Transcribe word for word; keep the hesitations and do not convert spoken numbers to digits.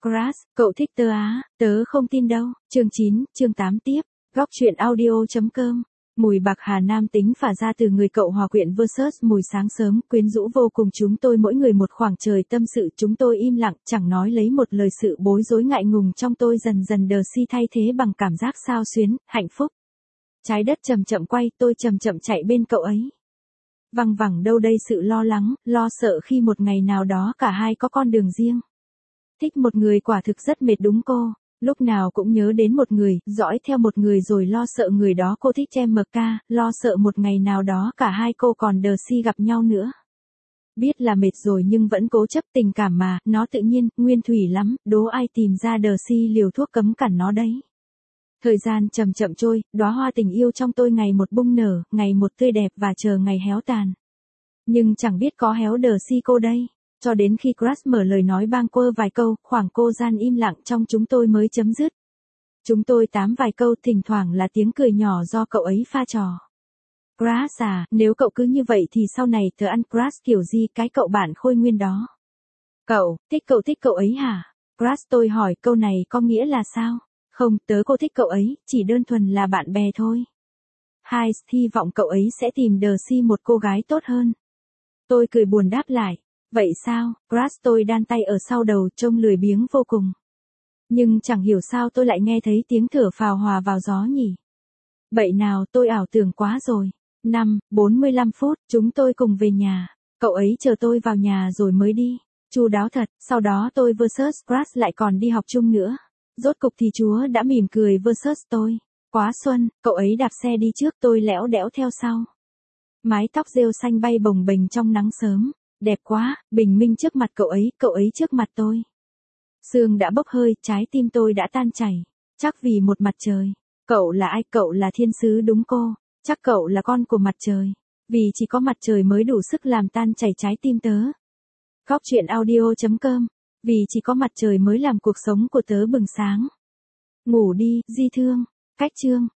Crush, cậu thích tớ á, tớ không tin đâu. Chương chín, chương tám tiếp. Góc truyện audio.com. Mùi bạc hà nam tính phả ra từ người cậu hòa quyện versus mùi sáng sớm, quyến rũ vô cùng. Chúng tôi mỗi người một khoảng trời tâm sự, chúng tôi im lặng, chẳng nói lấy một lời. Sự bối rối ngại ngùng trong tôi dần dần đờ si thay thế bằng cảm giác xao xuyến, hạnh phúc. Trái đất chậm chậm quay, tôi chậm chậm chạy bên cậu ấy. Văng vẳng đâu đây sự lo lắng, lo sợ khi một ngày nào đó cả hai có con đường riêng. Thích một người quả thực rất mệt đúng cô. Lúc nào cũng nhớ đến một người, dõi theo một người rồi lo sợ người đó. Cô thích em em ca, lo sợ một ngày nào đó cả hai cô còn đờ si gặp nhau nữa. Biết là mệt rồi nhưng vẫn cố chấp, tình cảm mà, nó tự nhiên, nguyên thủy lắm, đố ai tìm ra đờ si liều thuốc cấm cản nó đấy. Thời gian chậm chậm trôi, đóa hoa tình yêu trong tôi ngày một bung nở, ngày một tươi đẹp và chờ ngày héo tàn. Nhưng chẳng biết có héo đờ si cô đây. Cho đến khi Crush mở lời nói bâng quơ vài câu, khoảng cô gian im lặng trong chúng tôi mới chấm dứt. Chúng tôi tám vài câu, thỉnh thoảng là tiếng cười nhỏ do cậu ấy pha trò. Crush à, nếu cậu cứ như vậy thì sau này tớ ăn Crush kiểu gì, cái cậu bạn khôi nguyên đó. Cậu, thích cậu thích cậu ấy hả? Crush, tôi hỏi câu này có nghĩa là sao? Không, tớ cô thích cậu ấy, chỉ đơn thuần là bạn bè thôi. Hai, hy vọng cậu ấy sẽ tìm đờ si một cô gái tốt hơn. Tôi cười buồn đáp lại. Vậy sao? Crush, tôi đan tay ở sau đầu, trông lười biếng vô cùng. Nhưng chẳng hiểu sao tôi lại nghe thấy tiếng thở phào hòa vào gió nhỉ. Vậy nào, tôi ảo tưởng quá rồi. Năm, bốn mươi lăm phút, chúng tôi cùng về nhà. Cậu ấy chờ tôi vào nhà rồi mới đi. Chu đáo thật, sau đó tôi versus Crush lại còn đi học chung nữa. Rốt cục thì Chúa đã mỉm cười versus tôi. Quá xuân, cậu ấy đạp xe đi trước, tôi lẽo đẽo theo sau. Mái tóc rêu xanh bay bồng bềnh trong nắng sớm. Đẹp quá, bình minh trước mặt cậu ấy, cậu ấy trước mặt tôi. Sương đã bốc hơi, trái tim tôi đã tan chảy. Chắc vì một mặt trời. Cậu là ai? Cậu là thiên sứ đúng cô. Chắc cậu là con của mặt trời. Vì chỉ có mặt trời mới đủ sức làm tan chảy trái tim tớ. Góc truyện audio.com. Vì chỉ có mặt trời mới làm cuộc sống của tớ bừng sáng. Ngủ đi, Di Thương. Cách chương.